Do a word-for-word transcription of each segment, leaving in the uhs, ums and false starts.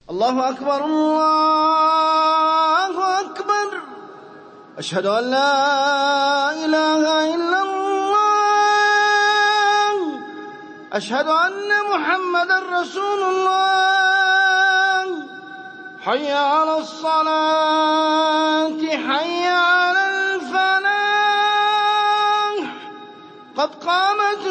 الله أكبر الله أكبر أشهد أن لا إله إلا الله أشهد أن محمدا رسول الله حي على الصلاة حي على الفلاح قد قامت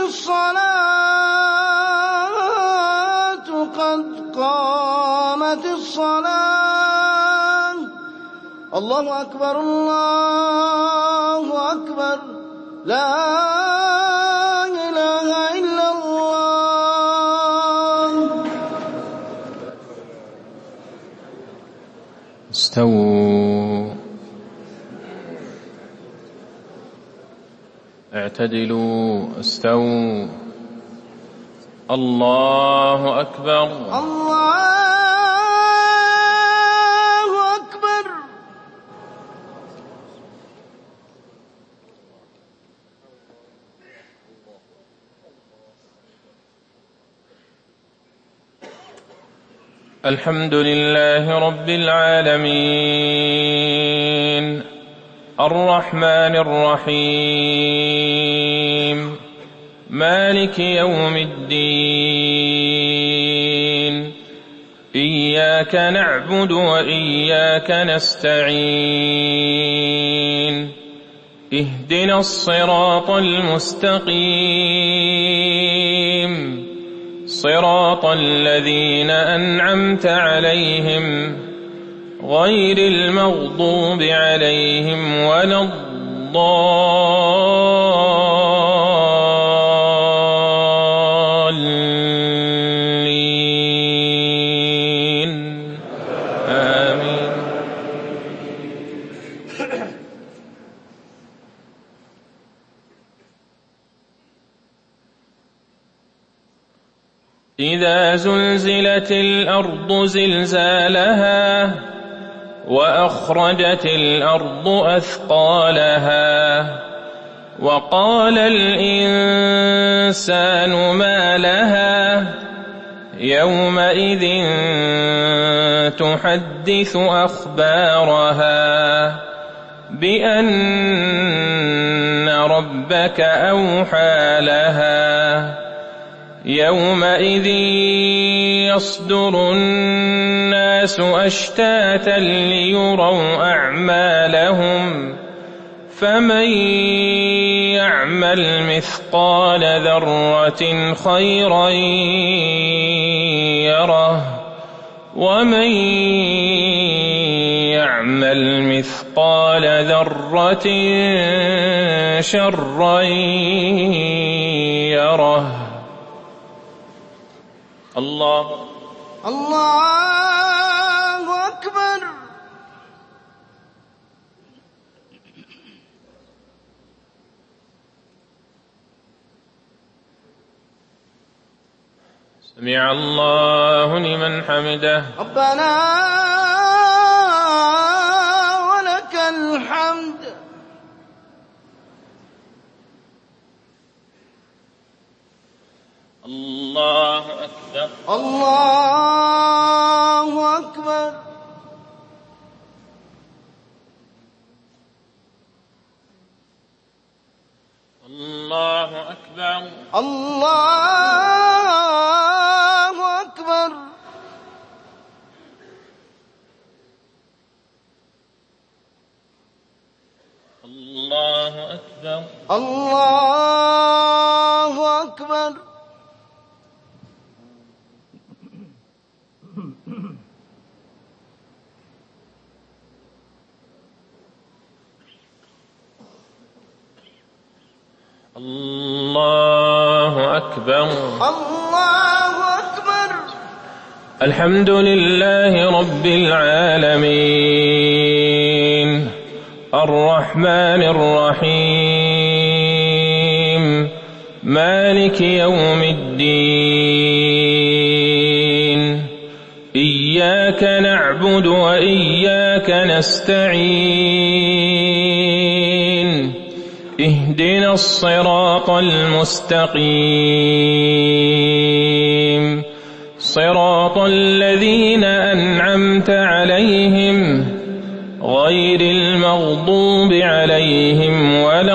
الصلاة قد قامت الصلاة الله أكبر الله أكبر لا إله إلا الله. استووا اعتدلوا استووا. الله أكبر الله أكبر. الحمد لله رب العالمين الرحمن الرحيم مالك يوم الدين إياك نعبد وإياك نستعين اهدنا الصراط المستقيم صراط الذين أنعمت عليهم غير المغضوب عليهم ولا الضالين آمين. إذا زلزلت الأرض زلزالها وأخرجت الأرض أثقالها وقال الإنسان ما لها يومئذ تحدث أخبارها بأن ربك أوحى لها يومئذ يصدر الناس أشتاتا ليروا أعمالهم فمن يعمل مثقال ذرة خيرا يره ومن يعمل مثقال ذرة شرا يره. الله الله أكبر. سمع الله لمن حمده. ربنا ولك الحمد. الله أكبر الله أكبر. الله أكبر الله أكبر. الله أكبر الله أكبر. الله أكبر الله أكبر. الحمد لله رب العالمين الرحمن الرحيم مالك يوم الدين إياك نعبد وإياك نستعين اهدنا الصراط المستقيم صراط الذين أنعمت عليهم غير المغضوب عليهم ولا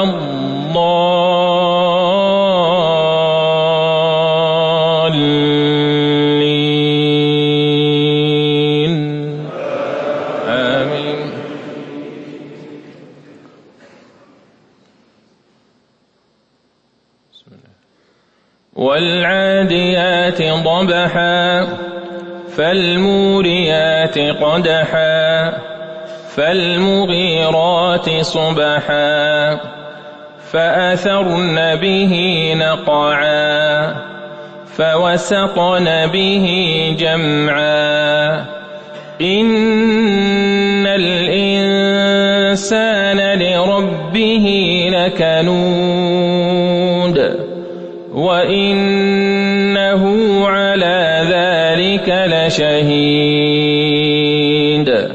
الضالين آمين. والعاديات ضبحا فالموريات قدحا فالمغيرات صبحا فأثرن به نقعا فوسطن به جمعا إن الإنسان لربه لكنود وإنه على ذلك لشهيد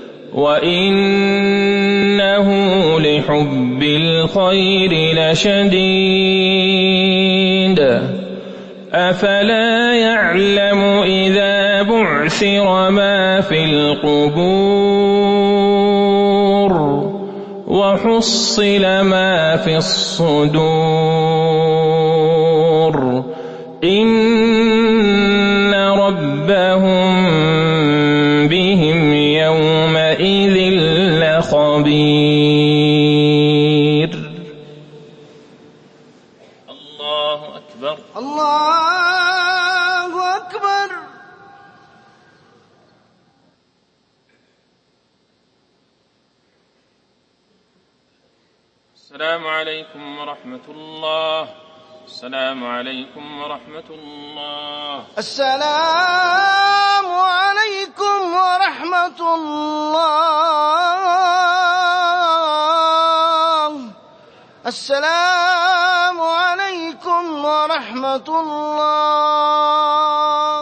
وإنه لحب الخير لشديد أفلا يعلم إذا بعثر ما في القبور وحصل ما في الصدور إن ربهم بهم يومئذ لخبير. الله أكبر. الله أكبر. السلام عليكم ورحمة الله. السلام عليكم ورحمة الله. السلام عليكم ورحمة الله. السلام عليكم ورحمة الله.